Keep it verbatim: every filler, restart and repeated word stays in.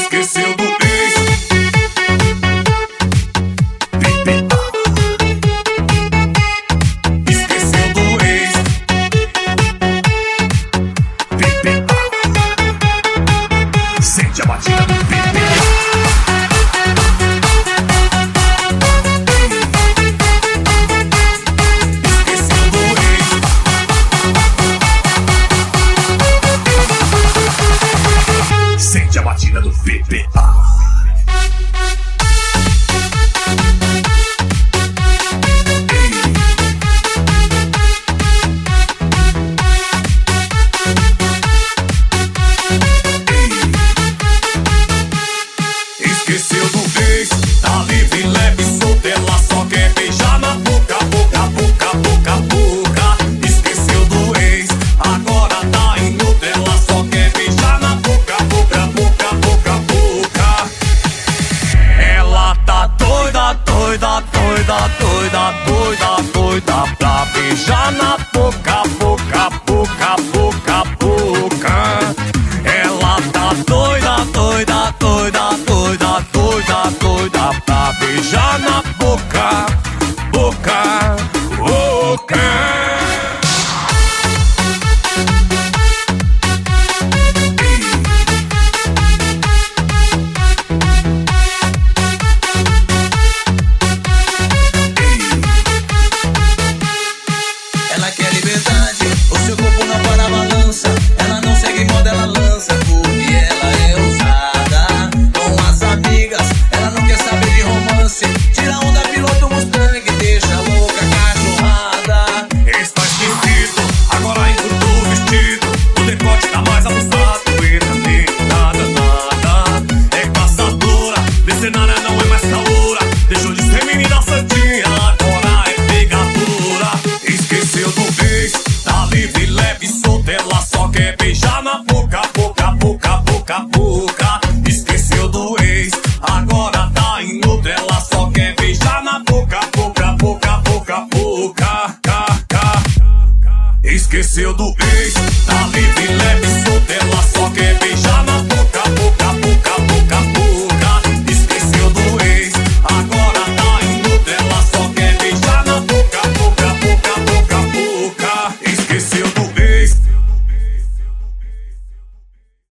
Esqueceu do ex. Esqueceu do ex. Sente a batida do P P A. Esqueceu do ex. Sente a batida do P P A. Esqueceu do ex, tá livre, leve, solta, ela só quer beijar na boca, boca, boca, boca, boca. Esqueceu do ex, agora tá em outra, ela só quer beijar na boca, boca, boca, boca, boca. Ela tá doida, doida, doida, doida, doida, doida pra beijar na boca, boca, boca, boca, boca. Ela tá doida, doida, doida, doida, doida, doida pra beijar na boca, boca, boca. Ela quer liberdade, o seu corpo não para a balança. Ela não segue moda, ela lança, porque ela é ousada. Com as amigas, ela não quer saber de romance. Tira onda, piloto Mustang, deixa louca cachorrada. Está esquisito, agora encurtou o vestido. O decote tá mais abusado. Entra nem nada, nada. É caçadora, mercenária não é mais caloura. Deixou de ser menina santinha, agora é pegadora. Esqueceu do ex, tá livre, leve, solta, ela só quer beijar na boca, boca, boca, boca, boca. Esqueceu do ex, agora tá em outra, ela só quer beijar na boca, boca, boca, boca, boca, ca, ca. Esqueceu do ex, tá livre, leve, solta, ela só quer beijar